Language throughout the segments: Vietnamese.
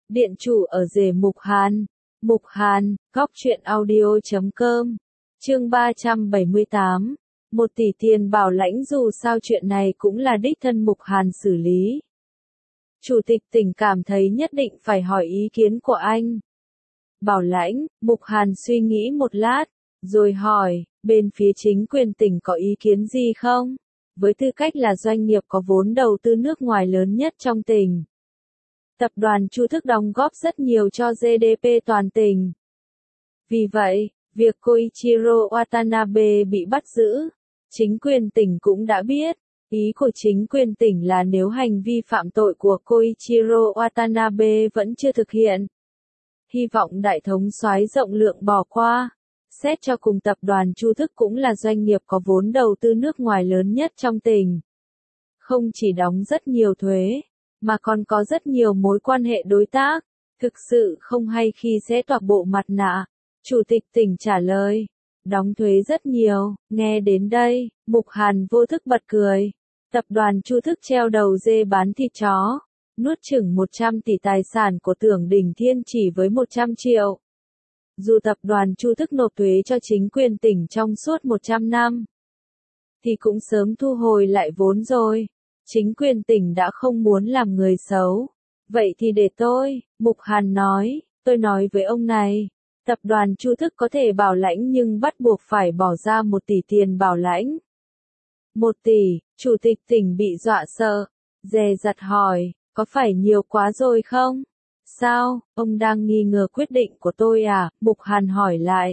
Điện chủ ở rể Mục Hàn. Mục Hàn, góc truyện audio.com. Chương 378. 1 tỷ tiền bảo lãnh, dù sao chuyện này cũng là đích thân Mục Hàn xử lý. Chủ tịch tỉnh cảm thấy nhất định phải hỏi ý kiến của anh. Bảo lãnh, Mục Hàn suy nghĩ một lát, rồi hỏi, bên phía chính quyền tỉnh có ý kiến gì không? Với tư cách là doanh nghiệp có vốn đầu tư nước ngoài lớn nhất trong tỉnh, tập đoàn Chu Thức đóng góp rất nhiều cho GDP toàn tỉnh. Vì vậy, việc Koichiro Watanabe bị bắt giữ, chính quyền tỉnh cũng đã biết. Ý của chính quyền tỉnh là nếu hành vi phạm tội của Koichiro Watanabe vẫn chưa thực hiện, hy vọng đại thống soái rộng lượng bỏ qua. Xét cho cùng, tập đoàn Chu Thức cũng là doanh nghiệp có vốn đầu tư nước ngoài lớn nhất trong tỉnh. Không chỉ đóng rất nhiều thuế, mà còn có rất nhiều mối quan hệ đối tác. Thực sự không hay khi sẽ toạc bộ mặt nạ. Chủ tịch tỉnh trả lời, đóng thuế rất nhiều. Nghe đến đây, Mục Hàn vô thức bật cười. Tập đoàn Chu Thức treo đầu dê bán thịt chó, nuốt chửng 100 tỷ tài sản của Tưởng Đỉnh Thiên chỉ với 100 triệu. Dù tập đoàn Chu Thức nộp thuế cho chính quyền tỉnh trong suốt 100 năm, thì cũng sớm thu hồi lại vốn rồi. Chính quyền tỉnh đã không muốn làm người xấu. Vậy thì để tôi, Mục Hàn nói, tôi nói với ông này, tập đoàn Chu Thức có thể bảo lãnh nhưng bắt buộc phải bỏ ra 1 tỷ tiền bảo lãnh. 1 tỷ, chủ tịch tỉnh bị dọa sợ, dè dặt hỏi, có phải nhiều quá rồi không? Sao, ông đang nghi ngờ quyết định của tôi à? Mục Hàn hỏi lại.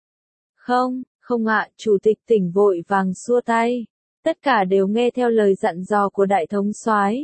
Không ạ, chủ tịch tỉnh vội vàng xua tay. Tất cả đều nghe theo lời dặn dò của đại thống soái.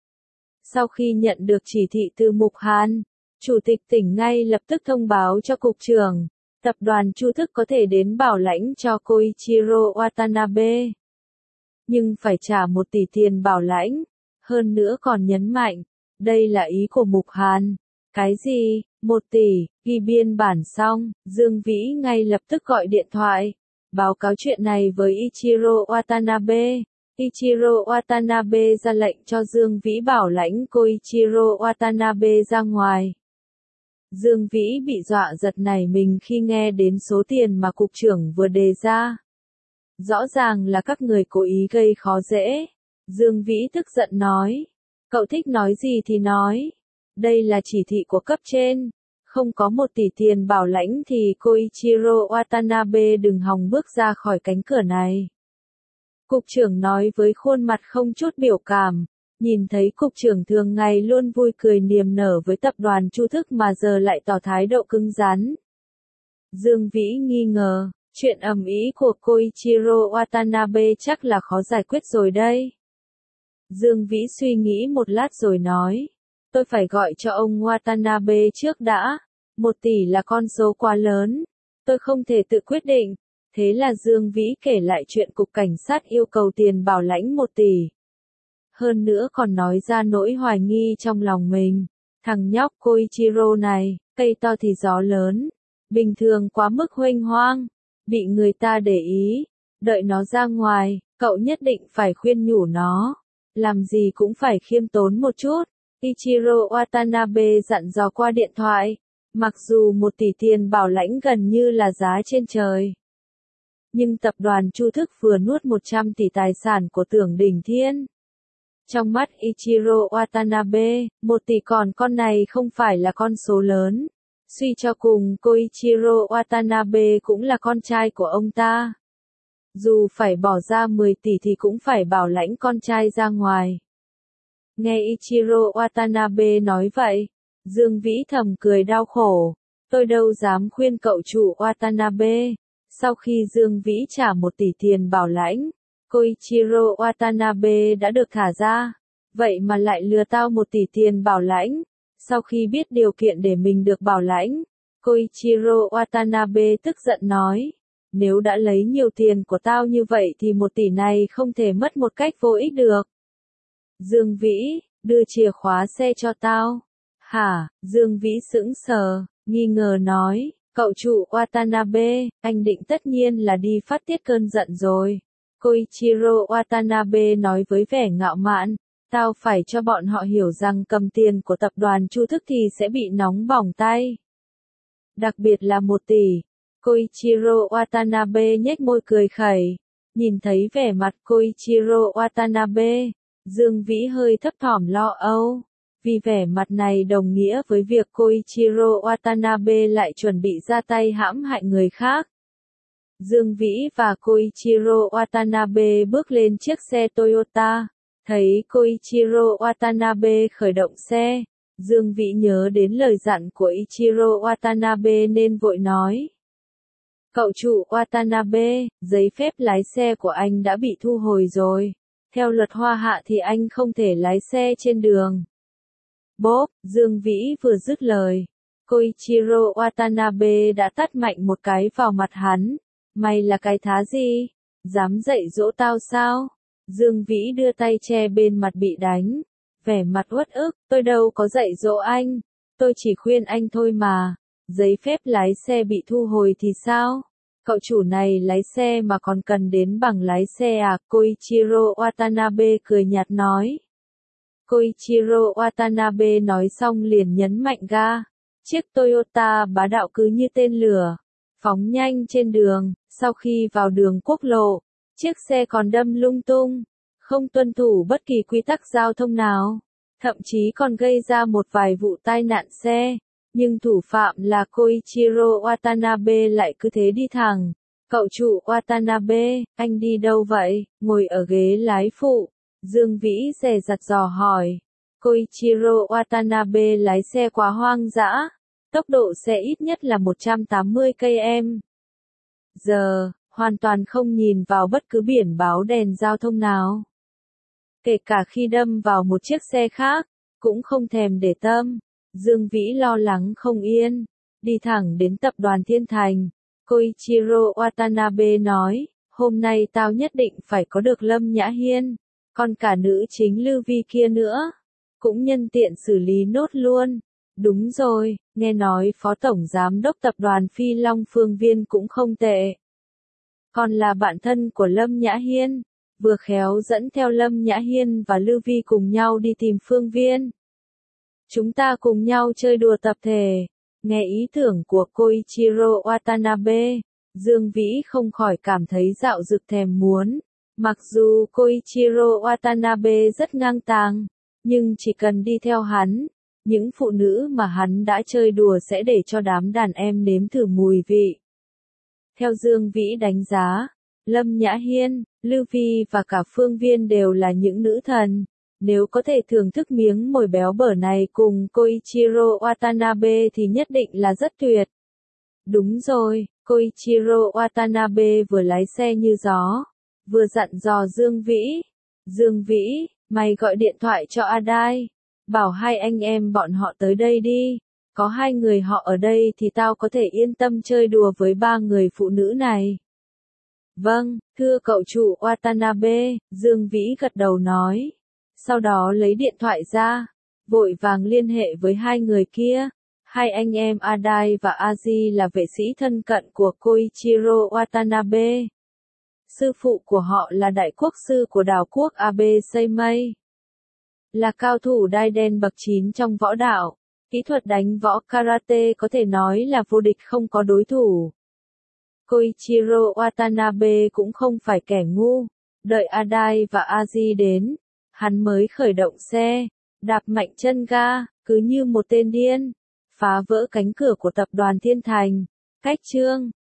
Sau khi nhận được chỉ thị từ Mục Hàn, chủ tịch tỉnh ngay lập tức thông báo cho cục trưởng, tập đoàn Chu Thức có thể đến bảo lãnh cho Koichiro Watanabe. Nhưng phải trả 1 tỷ tiền bảo lãnh, hơn nữa còn nhấn mạnh, đây là ý của Mục Hàn. Cái gì? 1 tỷ, ghi biên bản xong, Dương Vĩ ngay lập tức gọi điện thoại, báo cáo chuyện này với Ichiro Watanabe. Ichiro Watanabe ra lệnh cho Dương Vĩ bảo lãnh Koichiro Watanabe ra ngoài. Dương Vĩ bị dọa giật nảy mình khi nghe đến số tiền mà cục trưởng vừa đề ra. Rõ ràng là các người cố ý gây khó dễ. Dương Vĩ tức giận nói, cậu thích nói gì thì nói. Đây là chỉ thị của cấp trên. Không có 1 tỷ tiền bảo lãnh thì Koichiro Watanabe đừng hòng bước ra khỏi cánh cửa này. Cục trưởng nói với khuôn mặt không chút biểu cảm. Nhìn thấy cục trưởng thường ngày luôn vui cười niềm nở với tập đoàn Chu Thức mà giờ lại tỏ thái độ cứng rắn. Dương Vĩ nghi ngờ, chuyện ầm ĩ của Koichiro Watanabe chắc là khó giải quyết rồi đây. Dương Vĩ suy nghĩ một lát rồi nói, tôi phải gọi cho ông Watanabe trước đã. 1 tỷ là con số quá lớn, tôi không thể tự quyết định. Thế là Dương Vĩ kể lại chuyện cục cảnh sát yêu cầu tiền bảo lãnh 1 tỷ. Hơn nữa còn nói ra nỗi hoài nghi trong lòng mình. Thằng nhóc Koichiro này, cây to thì gió lớn, bình thường quá mức huênh hoang, bị người ta để ý. Đợi nó ra ngoài, cậu nhất định phải khuyên nhủ nó, làm gì cũng phải khiêm tốn một chút. Ichiro Watanabe dặn dò qua điện thoại. Mặc dù 1 tỷ tiền bảo lãnh gần như là giá trên trời, nhưng tập đoàn Chu Thức vừa nuốt 100 tỷ tài sản của Tưởng Đỉnh Thiên. Trong mắt Ichiro Watanabe, 1 tỷ còn con này không phải là con số lớn. Suy cho cùng, Koichiro Watanabe cũng là con trai của ông ta. Dù phải bỏ ra 10 tỷ thì cũng phải bảo lãnh con trai ra ngoài. Nghe Ichiro Watanabe nói vậy, Dương Vĩ thầm cười đau khổ. Tôi đâu dám khuyên cậu chủ Watanabe. Sau khi Dương Vĩ trả 1 tỷ tiền bảo lãnh, Koichiro Watanabe đã được thả ra. Vậy mà lại lừa tao 1 tỷ tiền bảo lãnh. Sau khi biết điều kiện để mình được bảo lãnh, Koichiro Watanabe tức giận nói, nếu đã lấy nhiều tiền của tao như vậy thì 1 tỷ này không thể mất một cách vô ích được. Dương Vĩ, đưa chìa khóa xe cho tao. Hả? Dương Vĩ sững sờ, nghi ngờ nói, cậu chủ Watanabe, anh định tất nhiên là đi phát tiết cơn giận rồi. Koichiro Watanabe nói với vẻ ngạo mạn, Tao phải cho bọn họ hiểu rằng cầm tiền của tập đoàn Chu Thức thì sẽ bị nóng bỏng tay. Đặc biệt là 1 tỷ. Koichiro Watanabe nhếch môi cười khẩy. Nhìn thấy vẻ mặt Koichiro Watanabe, Dương Vĩ hơi thấp thỏm lo âu. Vì vẻ mặt này đồng nghĩa với việc Koichiro Watanabe lại chuẩn bị ra tay hãm hại người khác. Dương Vĩ và Koichiro Watanabe bước lên chiếc xe Toyota. Thấy Koichiro Watanabe khởi động xe, Dương Vĩ nhớ đến lời dặn của Ichiro Watanabe nên vội nói. Cậu chủ Watanabe, giấy phép lái xe của anh đã bị thu hồi rồi. Theo luật Hoa Hạ thì anh không thể lái xe trên đường. Bốp, Dương Vĩ vừa dứt lời. Koichiro Watanabe đã tát mạnh một cái vào mặt hắn. Mày là cái thá gì? Dám dạy dỗ tao sao? Dương Vĩ đưa tay che bên mặt bị đánh. Vẻ mặt uất ức, tôi đâu có dạy dỗ anh. Tôi chỉ khuyên anh thôi mà. Giấy phép lái xe bị thu hồi thì sao? Cậu chủ này lái xe mà còn cần đến bằng lái xe à? Koichiro Watanabe cười nhạt nói. Koichiro Watanabe nói xong liền nhấn mạnh ga. Chiếc Toyota bá đạo cứ như tên lửa. Phóng nhanh trên đường, sau khi vào đường quốc lộ, chiếc xe còn đâm lung tung, không tuân thủ bất kỳ quy tắc giao thông nào, thậm chí còn gây ra một vài vụ tai nạn xe, nhưng thủ phạm là Koichiro Watanabe lại cứ thế đi thẳng. Cậu chủ Watanabe, anh đi đâu vậy? Ngồi ở ghế lái phụ, Dương Vĩ dè dặt dò hỏi. Koichiro Watanabe lái xe quá hoang dã. Tốc độ xe ít nhất là 180 km/h, hoàn toàn không nhìn vào bất cứ biển báo đèn giao thông nào. Kể cả khi đâm vào một chiếc xe khác, cũng không thèm để tâm. Dương Vĩ lo lắng không yên, đi thẳng đến tập đoàn Thiên Thành. Koichiro Watanabe nói, hôm nay tao nhất định phải có được Lâm Nhã Hiên, còn cả nữ chính Lưu Vi kia nữa, cũng nhân tiện xử lý nốt luôn. Đúng rồi, nghe nói Phó Tổng Giám đốc Tập đoàn Phi Long Phương Viên cũng không tệ. Còn là bạn thân của Lâm Nhã Hiên, vừa khéo dẫn theo Lâm Nhã Hiên và Lưu Vi cùng nhau đi tìm Phương Viên. Chúng ta cùng nhau chơi đùa tập thể. Nghe ý tưởng của Koichiro Watanabe, Dương Vĩ không khỏi cảm thấy dạo dực thèm muốn. Mặc dù Koichiro Watanabe rất ngang tàng, nhưng chỉ cần đi theo hắn, những phụ nữ mà hắn đã chơi đùa sẽ để cho đám đàn em nếm thử mùi vị. Theo Dương Vĩ đánh giá, Lâm Nhã Hiên, Lưu Vi và cả Phương Viên đều là những nữ thần. Nếu có thể thưởng thức miếng mồi béo bở này cùng Koichiro Watanabe thì nhất định là rất tuyệt. Đúng rồi, Koichiro Watanabe vừa lái xe như gió, vừa dặn dò Dương Vĩ. Dương Vĩ, mày gọi điện thoại cho Adai, bảo hai anh em bọn họ tới đây đi. Có hai người họ ở đây thì tao có thể yên tâm chơi đùa với ba người phụ nữ này. Vâng, thưa cậu chủ Watanabe, Dương Vĩ gật đầu nói. Sau đó lấy điện thoại ra, vội vàng liên hệ với hai người kia. Hai anh em Adai và Aji là vệ sĩ thân cận của Koichiro Watanabe. Sư phụ của họ là đại quốc sư của đảo quốc Abe Seimei. Là cao thủ đai đen bậc 9 trong võ đạo. Kỹ thuật đánh võ karate có thể nói là vô địch không có đối thủ. Koichiro Watanabe cũng không phải kẻ ngu. Đợi Adai và Aji đến, hắn mới khởi động xe, đạp mạnh chân ga, cứ như một tên điên, phá vỡ cánh cửa của tập đoàn Thiên Thành. Cách chương